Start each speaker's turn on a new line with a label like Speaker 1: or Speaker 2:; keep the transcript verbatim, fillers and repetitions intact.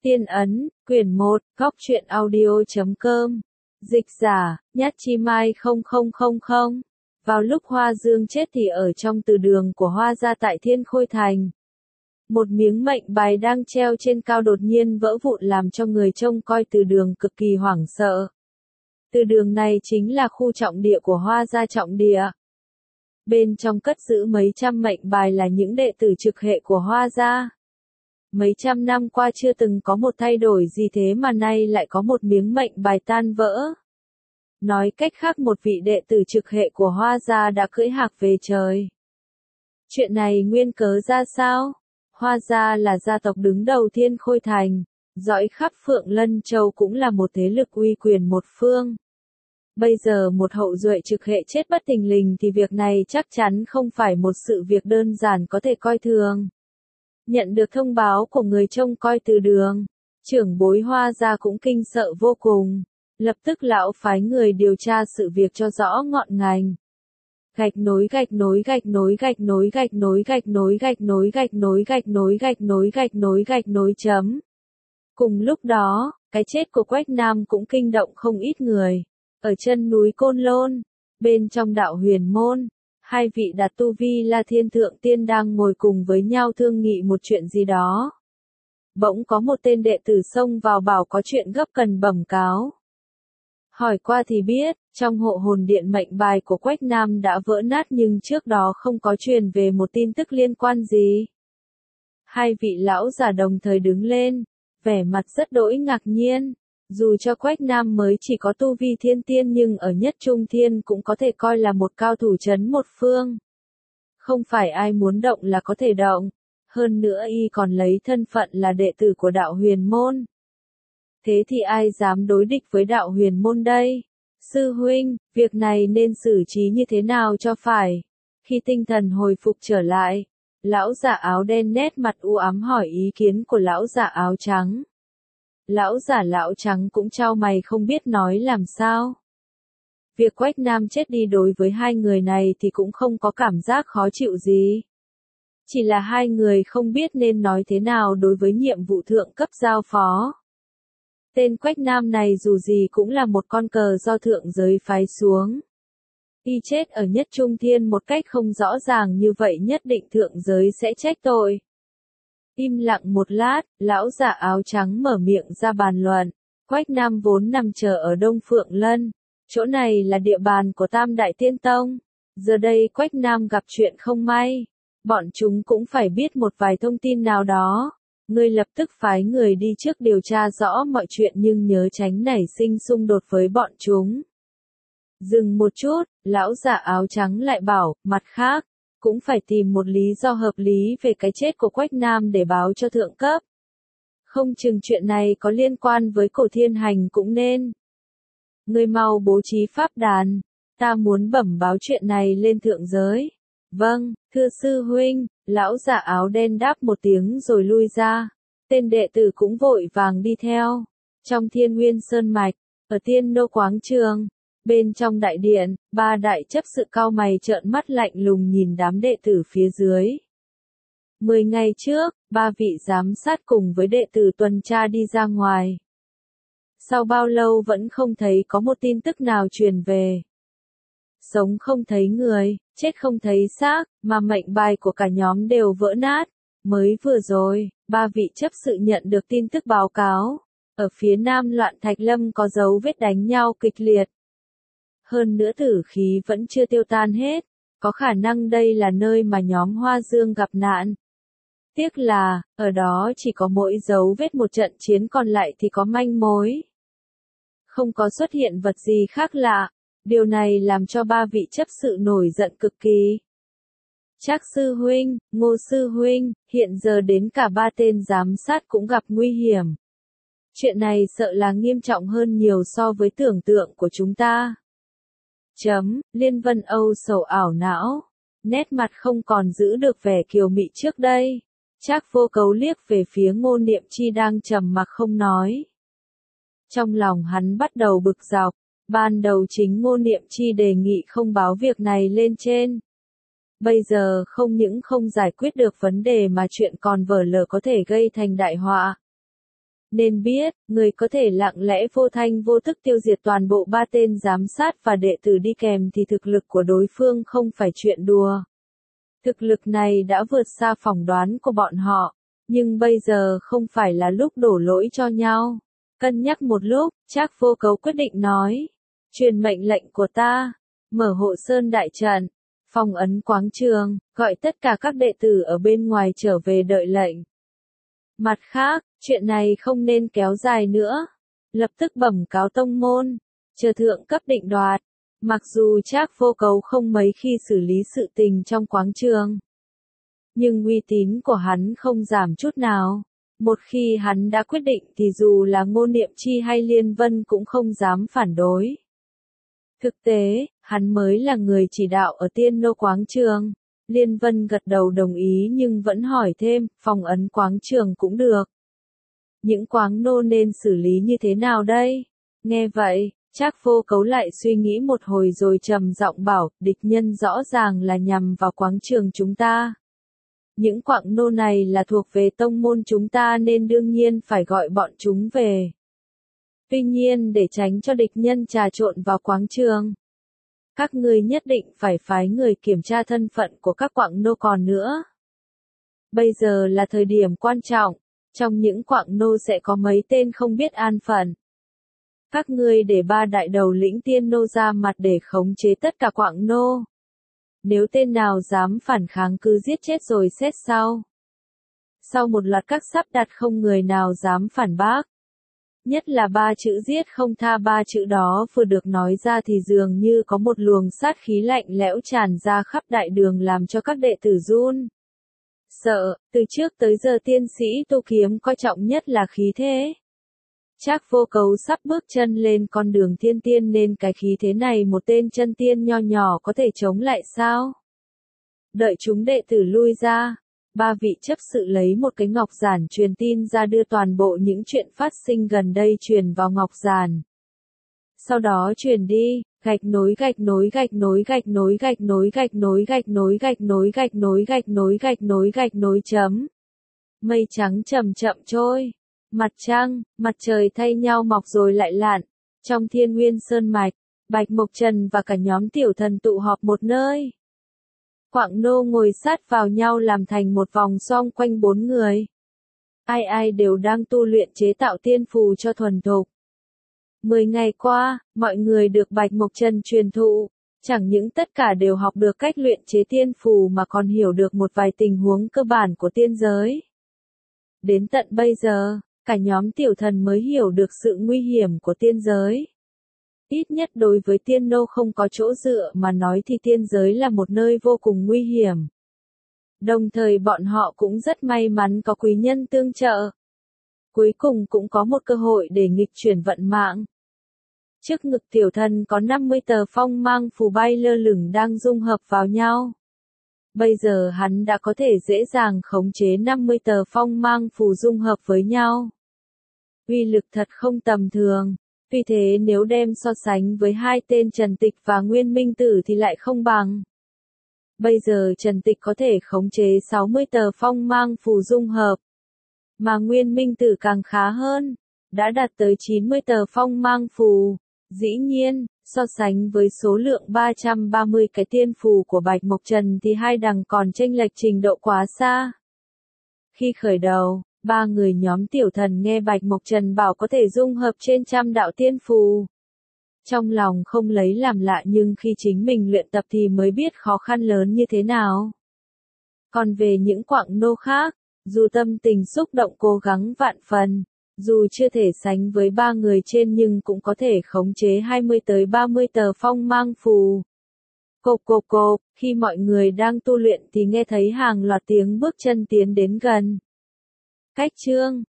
Speaker 1: Tiên ấn, quyển một, góc truyện audio.com. Dịch giả, Nhát Chi Mai không không không không. Vào lúc Hoa Dương chết thì ở trong từ đường của Hoa gia tại Thiên Khôi Thành. Một miếng mệnh bài đang treo trên cao đột nhiên vỡ vụn làm cho người trông coi từ đường cực kỳ hoảng sợ. Từ đường này chính là khu trọng địa của Hoa gia trọng địa. Bên trong cất giữ mấy trăm mệnh bài là những đệ tử trực hệ của Hoa gia. Mấy trăm năm qua chưa từng có một thay đổi gì thế mà nay lại có một miếng mệnh bài tan vỡ. Nói cách khác một vị đệ tử trực hệ của Hoa gia đã cưỡi hạc về trời. Chuyện này nguyên cớ ra sao? Hoa gia là gia tộc đứng đầu Thiên Khôi Thành, dõi khắp Phượng Lân Châu cũng là một thế lực uy quyền một phương. Bây giờ một hậu duệ trực hệ chết bất thình lình thì việc này chắc chắn không phải một sự việc đơn giản có thể coi thường. Nhận được thông báo của người trông coi từ đường, trưởng bối Hoa gia cũng kinh sợ vô cùng. Lập tức lão phái người điều tra sự việc cho rõ ngọn ngành. Gạch nối gạch nối gạch nối gạch nối gạch nối gạch nối gạch nối gạch nối gạch nối gạch nối gạch nối gạch nối chấm. Cùng lúc đó, cái chết của Quách Nam cũng kinh động không ít người. Ở chân núi Côn Lôn, bên trong đạo Huyền Môn, hai vị đạt tu vi La Thiên Thượng Tiên đang ngồi cùng với nhau thương nghị một chuyện gì đó. Bỗng có một tên đệ tử xông vào bảo có chuyện gấp cần bẩm cáo. Hỏi qua thì biết, trong hộ hồn điện mệnh bài của Quách Nam đã vỡ nát nhưng trước đó không có truyền về một tin tức liên quan gì. Hai vị lão già đồng thời đứng lên, vẻ mặt rất đỗi ngạc nhiên. Dù cho Quách Nam mới chỉ có tu vi thiên tiên nhưng ở nhất trung thiên cũng có thể coi là một cao thủ trấn một phương. Không phải ai muốn động là có thể động. Hơn nữa y còn lấy thân phận là đệ tử của đạo Huyền Môn. Thế thì ai dám đối địch với đạo Huyền Môn đây? Sư huynh, việc này nên xử trí như thế nào cho phải? Khi tinh thần hồi phục trở lại, lão giả áo đen nét mặt u ám hỏi ý kiến của lão giả áo trắng. Lão giả lão trắng cũng chau mày không biết nói làm sao. Việc Quách Nam chết đi đối với hai người này thì cũng không có cảm giác khó chịu gì. Chỉ là hai người không biết nên nói thế nào đối với nhiệm vụ thượng cấp giao phó. Tên Quách Nam này dù gì cũng là một con cờ do thượng giới phái xuống. Y chết ở nhất trung thiên một cách không rõ ràng như vậy nhất định thượng giới sẽ trách tội. Im lặng một lát, lão giả áo trắng mở miệng ra bàn luận. Quách Nam vốn nằm chờ ở Đông Phượng Lân. Chỗ này là địa bàn của Tam Đại Tiên Tông. Giờ đây Quách Nam gặp chuyện không may. Bọn chúng cũng phải biết một vài thông tin nào đó. Ngươi lập tức phái người đi trước điều tra rõ mọi chuyện nhưng nhớ tránh nảy sinh xung đột với bọn chúng. Dừng một chút, lão giả áo trắng lại bảo, mặt khác, cũng phải tìm một lý do hợp lý về cái chết của Quách Nam để báo cho thượng cấp. Không chừng chuyện này có liên quan với Cổ Thiên Hành cũng nên. Ngươi mau bố trí pháp đàn, ta muốn bẩm báo chuyện này lên thượng giới. Vâng, thưa sư huynh, lão giả áo đen đáp một tiếng rồi lui ra. Tên đệ tử cũng vội vàng đi theo. Trong Thiên Nguyên Sơn Mạch, ở Tiên Nô Quáng Trường, bên trong đại điện, ba đại chấp sự cao mày trợn mắt lạnh lùng nhìn đám đệ tử phía dưới. Mười ngày trước, ba vị giám sát cùng với đệ tử tuần tra đi ra ngoài. Sau bao lâu vẫn không thấy có một tin tức nào truyền về. Sống không thấy người, chết không thấy xác, mà mệnh bài của cả nhóm đều vỡ nát. Mới vừa rồi, ba vị chấp sự nhận được tin tức báo cáo. Ở phía nam Loạn Thạch Lâm có dấu vết đánh nhau kịch liệt. Hơn nữa tử khí vẫn chưa tiêu tan hết. Có khả năng đây là nơi mà nhóm Hoa Dương gặp nạn. Tiếc là, ở đó chỉ có mỗi dấu vết một trận chiến còn lại thì có manh mối. Không có xuất hiện vật gì khác lạ. Điều này làm cho ba vị chấp sự nổi giận cực kỳ. Trác sư huynh, Ngô sư huynh, hiện giờ đến cả ba tên giám sát cũng gặp nguy hiểm. Chuyện này sợ là nghiêm trọng hơn nhiều so với tưởng tượng của chúng ta. Chấm, Liên Vân Âu sầu ảo não. Nét mặt không còn giữ được vẻ kiều mị trước đây. Trác Vô Cấu liếc về phía Ngô Niệm Chi đang trầm mặc không nói. Trong lòng hắn bắt đầu bực dọc. Ban đầu chính Ngô Niệm Chi đề nghị không báo việc này lên trên. Bây giờ không những không giải quyết được vấn đề mà chuyện còn vở lở có thể gây thành đại họa. Nên biết, người có thể lặng lẽ vô thanh vô tức tiêu diệt toàn bộ ba tên giám sát và đệ tử đi kèm thì thực lực của đối phương không phải chuyện đùa. Thực lực này đã vượt xa phỏng đoán của bọn họ, nhưng bây giờ không phải là lúc đổ lỗi cho nhau. Cân nhắc một lúc, Trác Vô Cấu quyết định nói, truyền mệnh lệnh của ta, mở Hộ Sơn đại trận, phong ấn quáng trường, gọi tất cả các đệ tử ở bên ngoài trở về đợi lệnh. Mặt khác, chuyện này không nên kéo dài nữa, lập tức bẩm cáo tông môn, chờ thượng cấp định đoạt. Mặc dù Trác Vô Cấu không mấy khi xử lý sự tình trong quáng trường, nhưng uy tín của hắn không giảm chút nào. Một khi hắn đã quyết định thì dù là Ngô Niệm Chi hay Liên Vân cũng không dám phản đối. Thực tế, hắn mới là người chỉ đạo ở Tiên Nô quáng trường. Liên Vân gật đầu đồng ý nhưng vẫn hỏi thêm, phong ấn quáng trường cũng được. Những quáng nô nên xử lý như thế nào đây? Nghe vậy, Trác Vô Cấu lại suy nghĩ một hồi rồi trầm giọng bảo, địch nhân rõ ràng là nhằm vào quáng trường chúng ta. Những quạng nô này là thuộc về tông môn chúng ta nên đương nhiên phải gọi bọn chúng về. Tuy nhiên để tránh cho địch nhân trà trộn vào quáng trường, các ngươi nhất định phải phái người kiểm tra thân phận của các quạng nô còn nữa. Bây giờ là thời điểm quan trọng, trong những quạng nô sẽ có mấy tên không biết an phận. Các ngươi để ba đại đầu lĩnh tiên nô ra mặt để khống chế tất cả quạng nô. Nếu tên nào dám phản kháng cứ giết chết rồi xét sau. Sau một loạt các sắp đặt không người nào dám phản bác. Nhất là ba chữ giết không tha, ba chữ đó vừa được nói ra thì dường như có một luồng sát khí lạnh lẽo tràn ra khắp đại đường làm cho các đệ tử run sợ. Từ trước tới giờ tiên sĩ tu kiếm coi trọng nhất là khí thế. Trác Vô Cấu sắp bước chân lên con đường thiên tiên nên cái khí thế này một tên chân tiên nho nhỏ có thể chống lại sao? Đợi chúng đệ tử lui ra, ba vị chấp sự lấy một cái ngọc giản truyền tin ra đưa toàn bộ những chuyện phát sinh gần đây truyền vào ngọc giản. Sau đó truyền đi, gạch nối gạch nối gạch nối gạch nối gạch nối gạch nối gạch nối gạch nối gạch nối gạch nối gạch nối gạch nối chấm. Mây trắng chậm chậm trôi. Mặt trăng, mặt trời thay nhau mọc rồi lại lặn. Trong Thiên Nguyên Sơn Mạch, Bạch Mộc Trần và cả nhóm tiểu thần tụ họp một nơi. Quạng nô ngồi sát vào nhau làm thành một vòng xoong quanh bốn người. Ai ai đều đang tu luyện chế tạo tiên phù cho thuần thục. Mười ngày qua, mọi người được Bạch Mộc Trần truyền thụ, chẳng những tất cả đều học được cách luyện chế tiên phù mà còn hiểu được một vài tình huống cơ bản của tiên giới. Đến tận bây giờ, cả nhóm tiểu thần mới hiểu được sự nguy hiểm của tiên giới. Ít nhất đối với tiên nô không có chỗ dựa mà nói thì tiên giới là một nơi vô cùng nguy hiểm. Đồng thời bọn họ cũng rất may mắn có quý nhân tương trợ. Cuối cùng cũng có một cơ hội để nghịch chuyển vận mạng. Trước ngực tiểu thần có năm mươi tờ phong mang phù bay lơ lửng đang dung hợp vào nhau. Bây giờ hắn đã có thể dễ dàng khống chế năm mươi tờ phong mang phù dung hợp với nhau. Uy lực thật không tầm thường. Vì thế nếu đem so sánh với hai tên Trần Tịch và Nguyên Minh Tử thì lại không bằng. Bây giờ Trần Tịch có thể khống chế sáu mươi tờ phong mang phù dung hợp. Mà Nguyên Minh Tử càng khá hơn. Đã đạt tới chín mươi tờ phong mang phù. Dĩ nhiên, so sánh với số lượng ba trăm ba mươi cái tiên phù của Bạch Mộc Trần thì hai đằng còn chênh lệch trình độ quá xa. Khi khởi đầu, ba người nhóm tiểu thần nghe Bạch Mộc Trần bảo có thể dung hợp trên trăm đạo tiên phù. Trong lòng không lấy làm lạ nhưng khi chính mình luyện tập thì mới biết khó khăn lớn như thế nào. Còn về những quạng nô khác, dù tâm tình xúc động cố gắng vạn phần, dù chưa thể sánh với ba người trên nhưng cũng có thể khống chế hai mươi tới ba mươi tờ phong mang phù. Cộp cộp cộp, khi mọi người đang tu luyện thì nghe thấy hàng loạt tiếng bước chân tiến đến gần. Cách chương